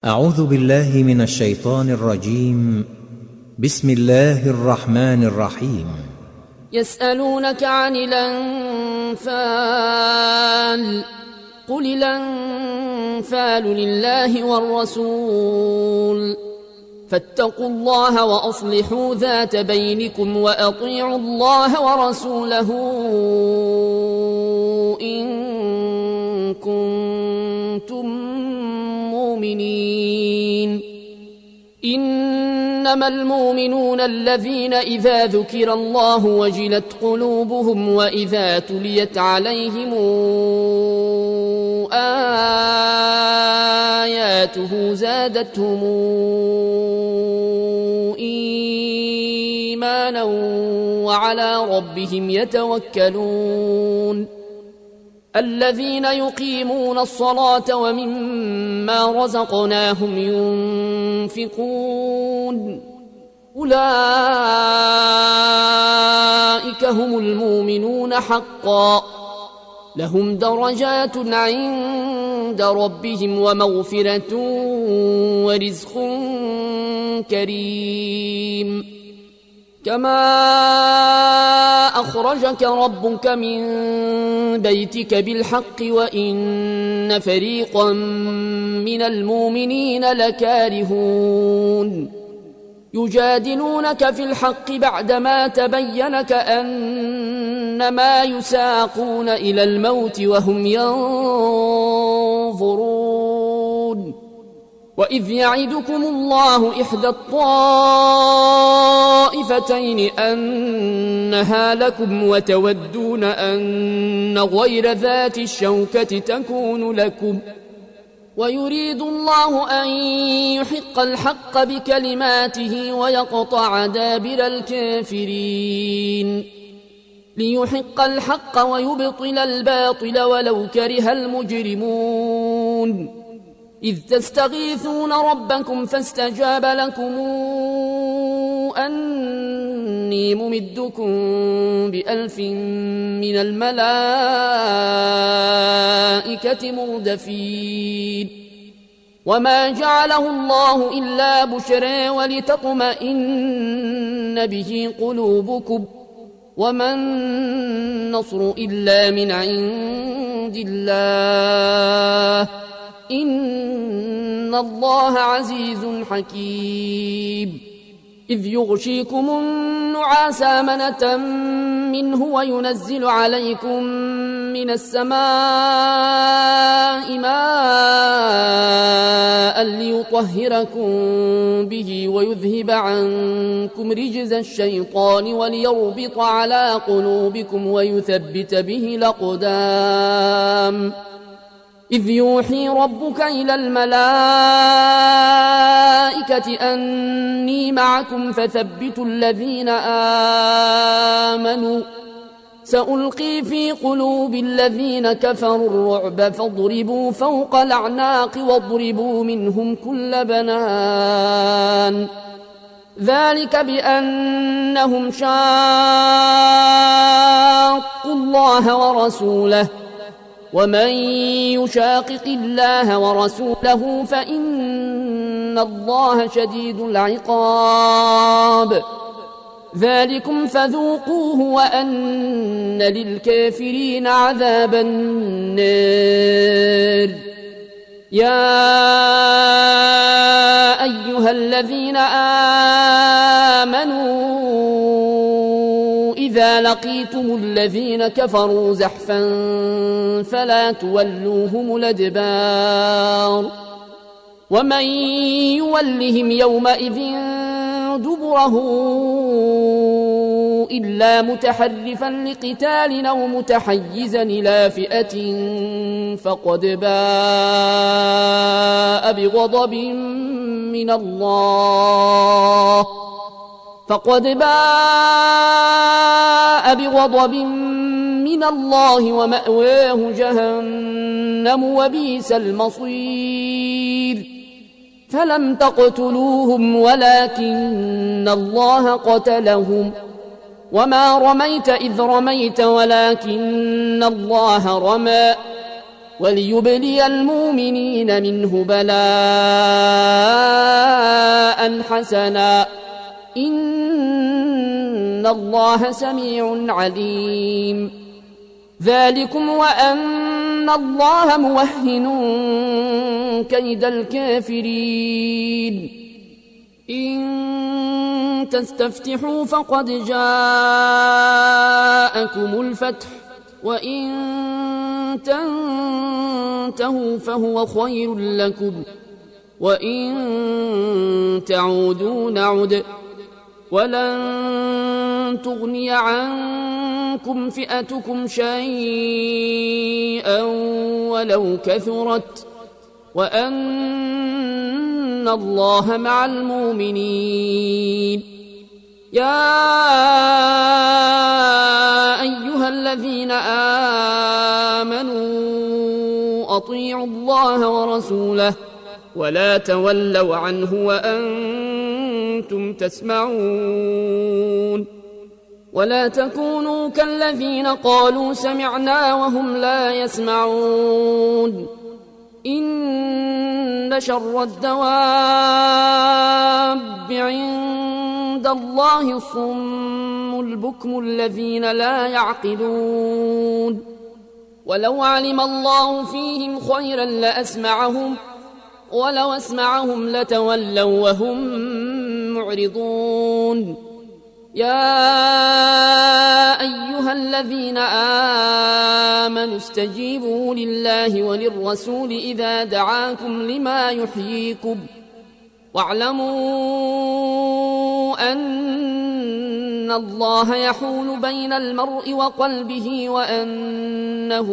أعوذ بالله من الشيطان الرجيم. بسم الله الرحمن الرحيم. يسألونك عن الأنفال قل الأنفال لله والرسول فاتقوا الله وأصلحوا ذات بينكم وأطيعوا الله ورسوله إن كنتم مؤمنين. إنما المؤمنون الذين إذا ذكر الله وجلت قلوبهم وإذا تليت عليهم آياته زادتهم إيمانا وعلى ربهم يتوكلون. الذين يقيمون الصلاة ومما رزقناهم ينفقون أولئك هم المؤمنون حقا لهم درجات عند ربهم ومغفرة ورزق كريم. كما أخرجك ربك من بيتك بالحق وإن فريقا من المؤمنين لكارهون يجادلونك في الحق بعدما تبين كأنما يساقون إلى الموت وهم ينظرون. وإذ يعدكم الله إحدى الطائفتين أنها لكم وتودون أن غير ذات الشوكة تكون لكم ويريد الله أن يحق الحق بكلماته ويقطع دابر الكافرين ليحق الحق ويبطل الباطل ولو كره المجرمون. إذ تستغيثون ربكم فاستجاب لكم أني ممدكم ب1000 من الملائكة مردفين. وما جعله الله إلا بشرى ولتطمئن به قلوبكم وما النصر إلا من عند الله إن الله عزيز حكيم. إذ يغشيكم النعاس أمنة منه وينزل عليكم من السماء ماء ليطهركم به ويذهب عنكم رجز الشيطان وليربط على قلوبكم ويثبت به الأقدام. إذ يوحي ربك إلى الملائكة أني معكم فثبتوا الذين آمنوا سألقي في قلوب الذين كفروا الرعب فاضربوا فوق الأعناق واضربوا منهم كل بنان. ذلك بأنهم شاقوا الله ورسوله ومن يشاقق الله ورسوله فإن الله شديد العقاب. ذلكم فذوقوه وأن للكافرين عذاب النار. يا أيها الذين آمنوا إذا لقيتم الذين كفروا زحفا فلا تولوهم الأدبار ومن يولهم يومئذ دبره إلا متحرفا لقتال أو متحيزا إلى فئة فقد باء بغضب من الله ومأواه جهنم وبئس المصير. فلم تقتلوهم ولكن الله قتلهم وما رميت إذ رميت ولكن الله رمى وليبلي المؤمنين منه بلاء حسنا إن الله سميع عليم ذلكم وأن الله موهن كيد الكافرين إن تستفتحوا فقد جاءكم الفتح وإن تنتهوا فهو خير لكم وإن تعودوا نعد ولن تغني عنكم فئتكم شيئا ولو كثرت وأن الله مع المؤمنين يا أيها الذين آمنوا أطيعوا الله ورسوله ولا تولوا عنه وأنتم تسمعون ولا تكونوا كالذين قالوا سمعنا وهم لا يسمعون إن شر الدواب عند الله الصم البكم الذين لا يعقلون ولو علم الله فيهم خيرا لأسمعهم ولو أسمعهم لتولوا وهم معرضون يا أيها الذين آمنوا استجيبوا لله وللرسول إذا دعاكم لما يحييكم واعلموا أن الله يحول بين المرء وقلبه وأنه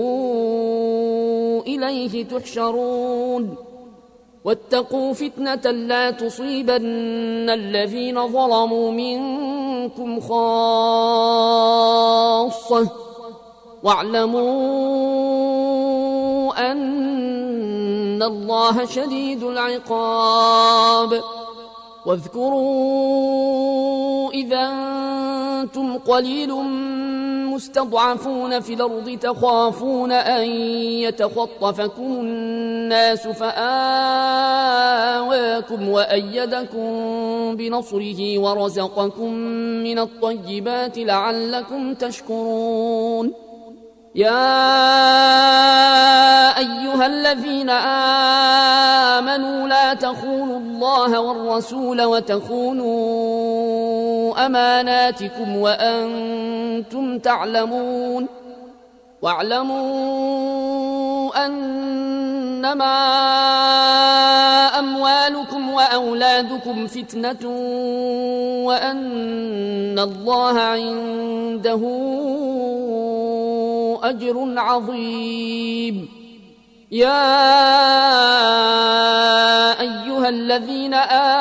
إليه تحشرون واتقوا فتنة لا تصيبن الذين ظلموا منكم خاصة واعلموا أن الله شديد العقاب واذكروا إذا أنتم قليل مستضعفون في الأرض تخافون أن يتخطفكم الناس فآواكم وأيدكم بنصره ورزقكم من الطيبات لعلكم تشكرون يا أيها الذين آمنوا لا تخونوا الله والرسول وتخونوا أماناتكم وأنتم تعلمون واعلموا أنما أموالكم وأولادكم فتنة وأن الله عنده أجر عظيم يا أيها الذين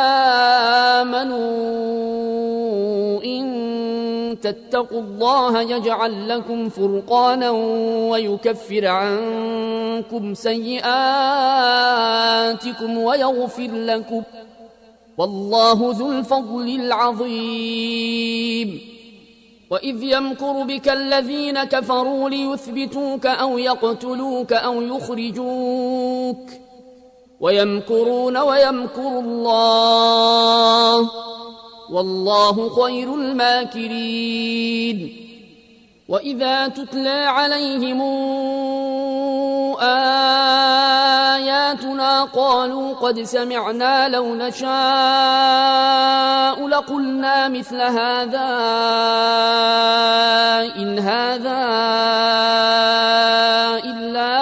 آمنوا إن تتقوا الله يجعل لكم فرقانا ويكفر عنكم سيئاتكم ويغفر لكم والله ذو الفضل العظيم وإذ يمكر بك الذين كفروا ليثبتوك أو يقتلوك أو يخرجوك ويمكرون ويمكر الله والله خير الماكرين وإذا تتلى عليهم آياتنا قالوا قد سمعنا لو نشاء لقلنا مثل هذا إن هذا إلا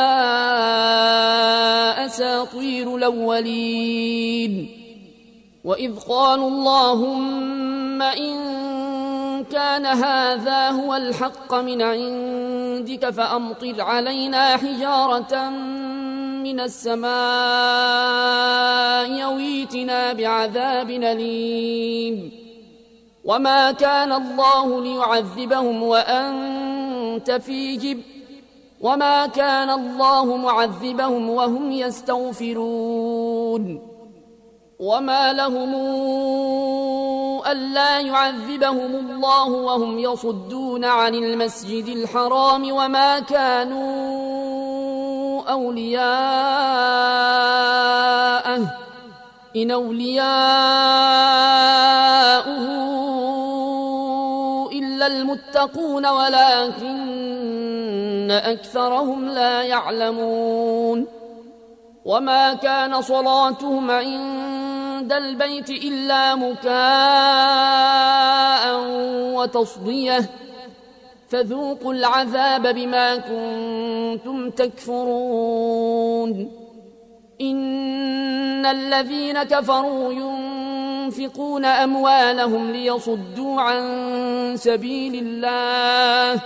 أساطير الأولين وإذ قالوا اللهم إن كان هذا هو الحق من عندك فأمطر علينا حجارة من السماء أو ائتنا بعذاب أليم وما كان الله ليعذبهم وأنت فيهم وما كان الله معذبهم وهم يستغفرون وما لهم ألا يعذبهم الله وهم يصدون عن المسجد الحرام وما كانوا أولياءه إن أولياؤه إلا المتقون ولكن أكثرهم لا يعلمون وما كان صلاتهم عند البيت إلا مكاء وتصدية فذوقوا العذاب بما كنتم تكفرون إن الذين كفروا ينفقون أموالهم ليصدوا عن سبيل الله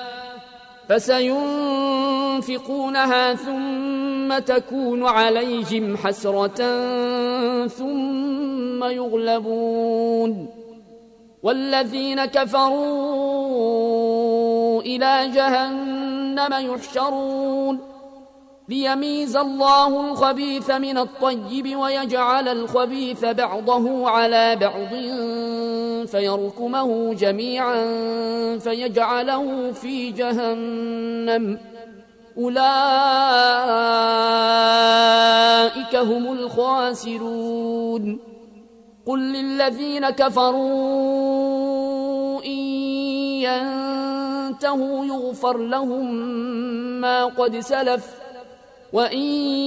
فسينفقونها ثم تكون عليهم حسرة ثم يغلبون والذين كفروا إلى جهنم يحشرون ليميز الله الخبيث من الطيب ويجعل الخبيث بعضه على بعض فيركمه جميعا فيجعله في جهنم أولئك هم الخاسرون قل للذين كفروا إن ينتهوا يغفر لهم ما قد سلف وإن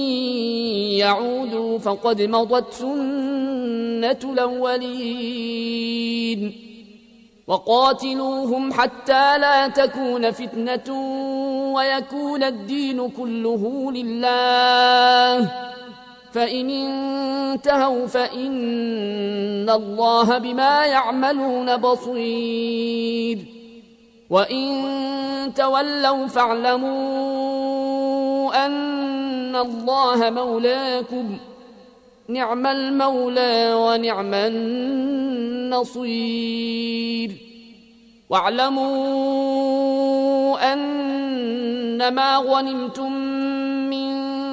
يعودوا فقد مضت سنة الأولين وقاتلوهم حتى لا تكون فتنة ويكون الدين كله لله فإن انتهوا فإن الله بما يعملون بصير وإن تولوا فاعلموا أن الله مولاكم نعم المولى ونعم النصير واعلموا أنما غنمتم من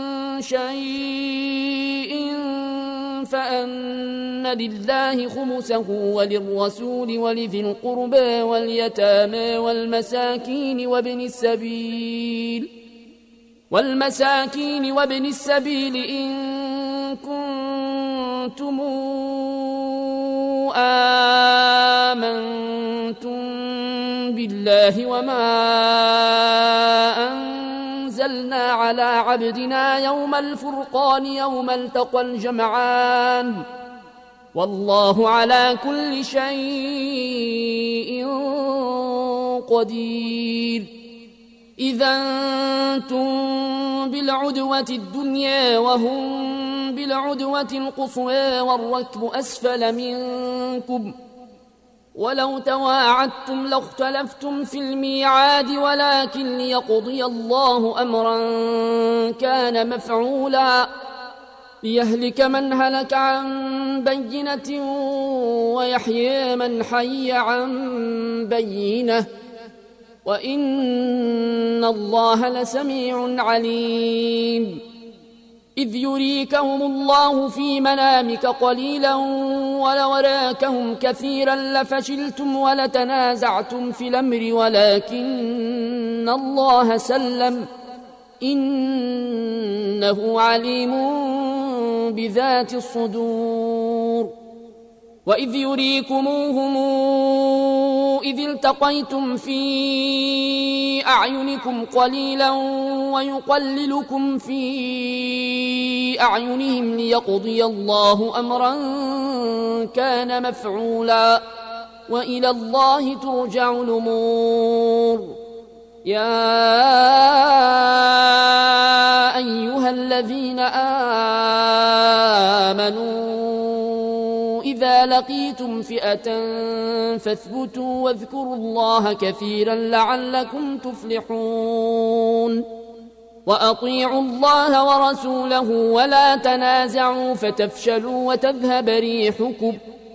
شيء فأن لله خمسه وللرسول ولذي القربى واليتامى والمساكين وابن السبيل إن كنتم آمنتم بالله وما أنزلنا على عبدنا يوم الفرقان يوم التقى الجمعان والله على كل شيء قدير إذا أنتم بالعدوة الدنيا وهم بالعدوة القصوى والركب أسفل منكم ولو تواعدتم لاختلفتم في الميعاد ولكن ليقضي الله أمرا كان مفعولا ليهلك من هلك عن بينة ويحيي من حي عن بينة وإن الله لسميع عليم إذ يريكهم الله في منامك قليلا ولو راكهم كثيرا لفشلتم ولتنازعتم في الأمر ولكن الله سلم إنه عليم بذات الصدور وإذ يريكموهم إذ التقيتم في أعينكم قليلا ويقللكم في أعينهم ليقضي الله أمرا كان مفعولا وإلى الله ترجع الأمور يا أيها الذين آمنوا إذا لقيتم فئة فاثبتوا واذكروا الله كثيرا لعلكم تفلحون وأطيعوا الله ورسوله ولا تنازعوا فتفشلوا وتذهب ريحكم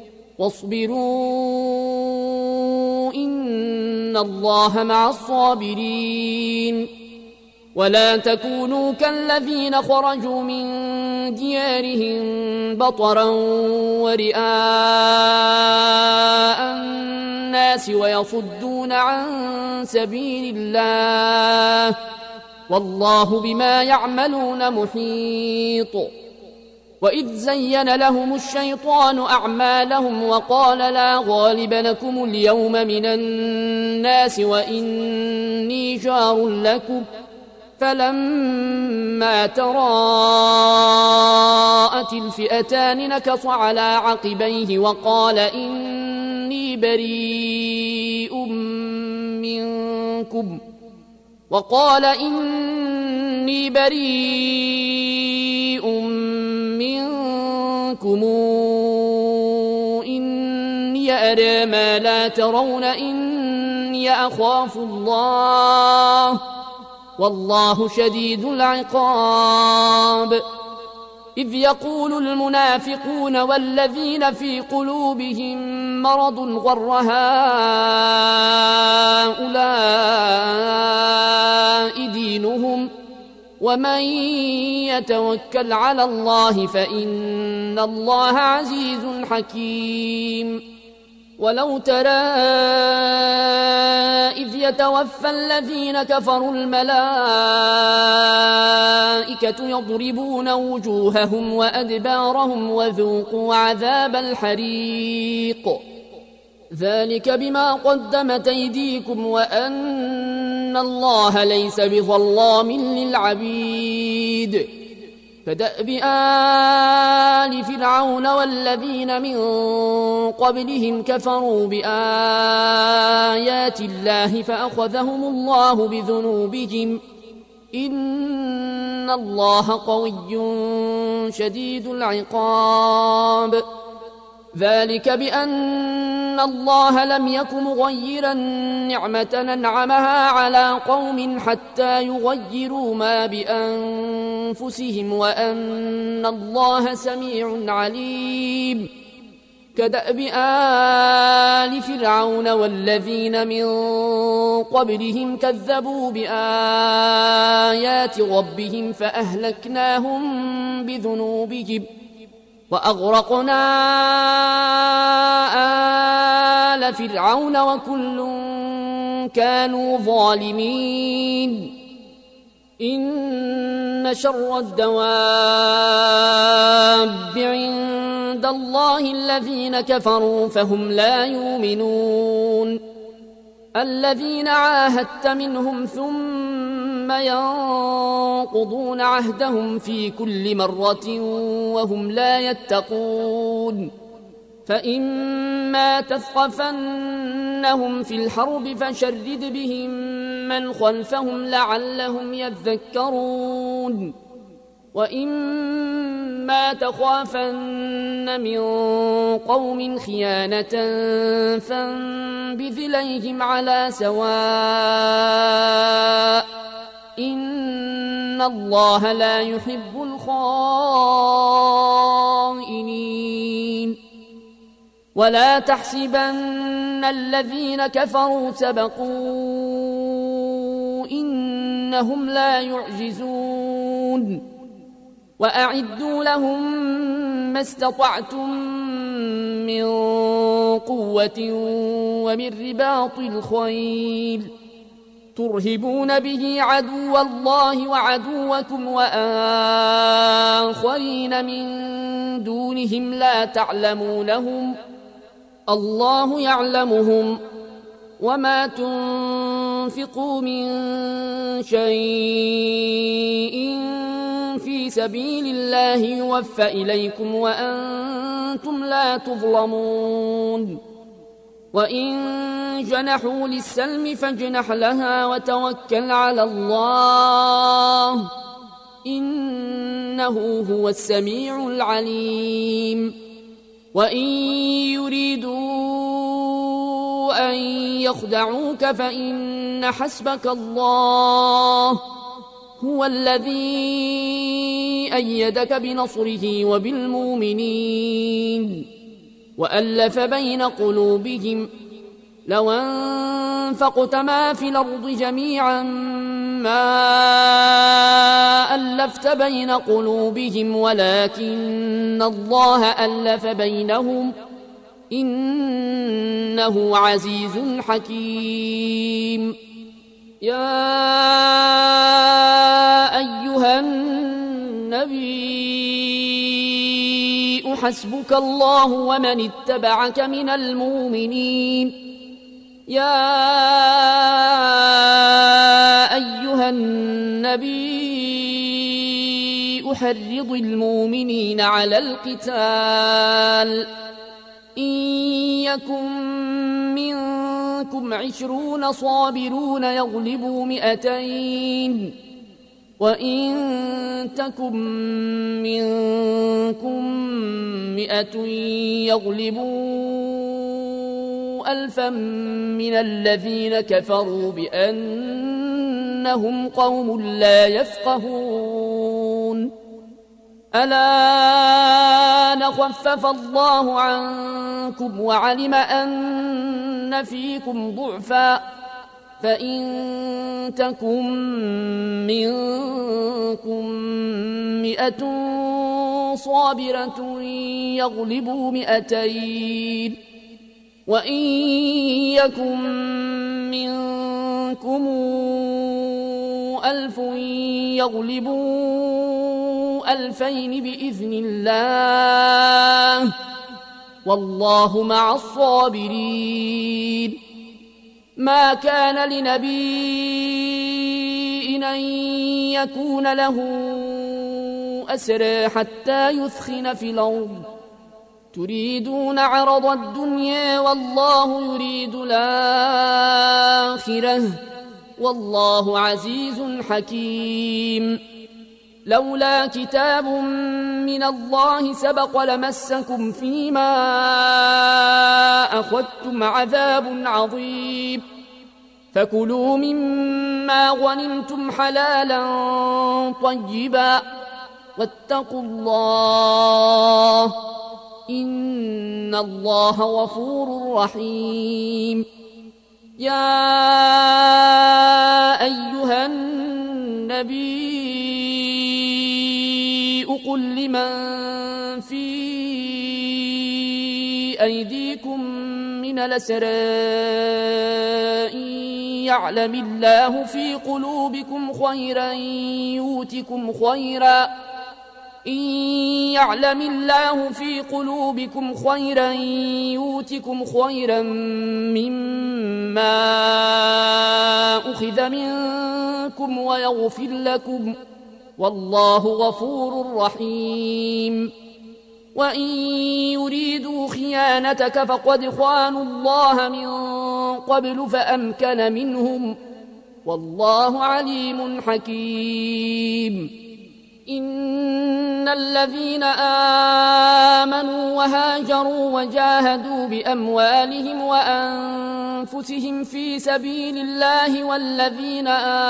واصبروا إن الله مع الصابرين ولا تكونوا كالذين خرجوا من ديارهم بطرا ورئاء الناس ويصدون عن سبيل الله والله بما يعملون محيط وإذ زين لهم الشيطان أعمالهم وقال لا غالب لكم اليوم من الناس وإني جار لكم فلما تراءت الفئتان نكص على عقبيه وقال إني بريء منكم إني أرى ما لا ترون إني أخاف الله والله شديد العقاب إذ يقول المنافقون والذين في قلوبهم مرض غر هؤلاء دينهم ومن يتوكل على الله فإن الله عزيز حكيم ولو ترى إذ يتوفى الذين كفروا الملائكة يضربون وجوههم وأدبارهم وذوقوا عذاب الحريق ذلك بما قدمت أيديكم وأن الله ليس بظلام للعبيد كدأب آل فرعون والذين من قبلهم كفروا بآيات الله فأخذهم الله بذنوبهم إن الله قوي شديد العقاب ذلك بأن الله لم يك مغيرا نعمة أنعمها على قوم حتى يغيروا ما بأنفسهم وأن الله سميع عليم كدأب آل فرعون والذين من قبلهم كذبوا بآيات ربهم فأهلكناهم بذنوبهم وأغرقنا آل فرعون وكل كانوا ظالمين إن شر الدواب عند الله الذين كفروا فهم لا يؤمنون الذين عاهدت منهم ثم ينقضون عهدهم في كل مرة وهم لا يتقون فإما تثقفنهم في الحرب فشرد بهم من خلفهم لعلهم يذكرون وإما تخافن من قوم خيانة فانبذ إليهم على سواء إن الله لا يحب الخائنين ولا تحسبن الذين كفروا سبقوا إنهم لا يعجزون وأعدوا لهم ما استطعتم من قوة ومن رباط الخيل ترهبون به عدو الله وعدوكم وآخرين من دونهم لا تعلمونهم الله يعلمهم وما تنفقوا من شيء في سبيل الله يوفى إليكم وأنتم لا تظلمون وإن جنحوا للسلم فاجنح لها وتوكل على الله إنه هو السميع العليم وإن يريدوا أن يخدعوك فإن حسبك الله هو الذي أيدك بنصره وبالمؤمنين وألف بين قلوبهم لو أنفقت ما في الأرض جميعا ما ألفت بين قلوبهم ولكن الله ألف بينهم إنه عزيز حكيم يا أيها النبي حسبك الله ومن اتبعك من المؤمنين يا أيها النبي أحرض المؤمنين على القتال إن يكن منكم 20 صابرون يغلبوا 200 وإن تكن منكم 100 يغلبوا 1000 من الذين كفروا بأنهم قوم لا يفقهون الآن خفف الله عنكم وعلم أن فيكم ضعفا فإن تكن منكم 100 صابرة يغلبوا 200 وإن يكن منكم 1000 يغلبوا 2000 بإذن الله والله مع الصابرين ما كان لنبي أن يكون له أسرى حتى يثخن في الأرض تريدون عرض الدنيا والله يريد الآخرة والله عزيز حكيم لولا كتاب من الله سبق لمسكم فيما أخذتم عذاب عظيم فكلوا مما غنمتم حلالا طيبا واتقوا الله إن الله غفور رحيم يا أيها النبي قل لمن في أيديكم من الأسرى إن يعلم الله في قلوبكم خيرا يؤتكم خيرا إن يعلم الله في قلوبكم خيرا يؤتكم خيرا مما أخذ منكم ويغفر لكم والله غفور رحيم وإن يريدوا خيانتك فقد خانوا الله من قبل فأمكن منهم والله عليم حكيم إن الذين آمنوا وهاجروا وجاهدوا بأموالهم وأنفسهم في سبيل الله والذين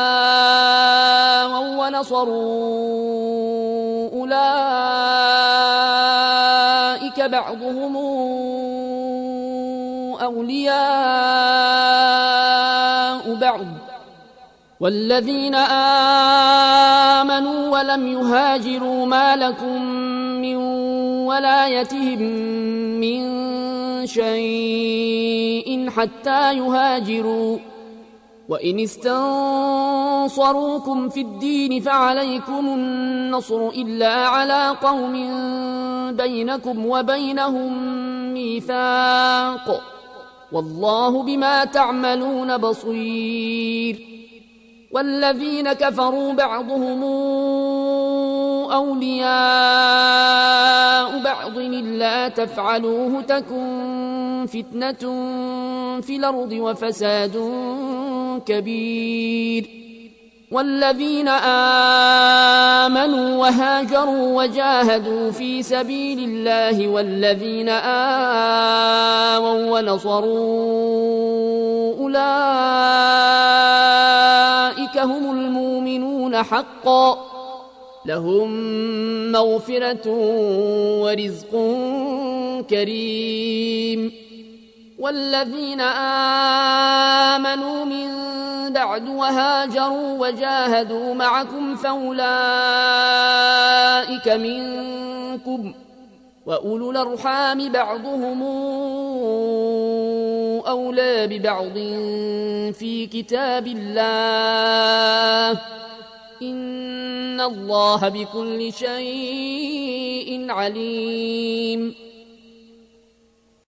آووا ونصروا أولئك بعضهم أولياء بعض والذين آمنوا ولم يهاجروا ما لكم من ولايتهم من شيء حتى يهاجروا وإن استنصروكم في الدين فعليكم النصر إلا على قوم بينكم وبينهم ميثاق والله بما تعملون بصير والذين كفروا بعضهم أولياء بعض إلا تفعلوه تكن فتنة في الأرض وفساد كبير والذين آمنوا وهاجروا وجاهدوا في سبيل الله والذين آووا ونصروا أولئك هم المؤمنون حقا لهم مغفرة ورزق كريم والذين آمنوا من بعد وهاجروا وجاهدوا معكم فأولئك منكم وأولو الأرحام بعضهم أولى ببعض في كتاب الله إن الله بكل شيء عليم.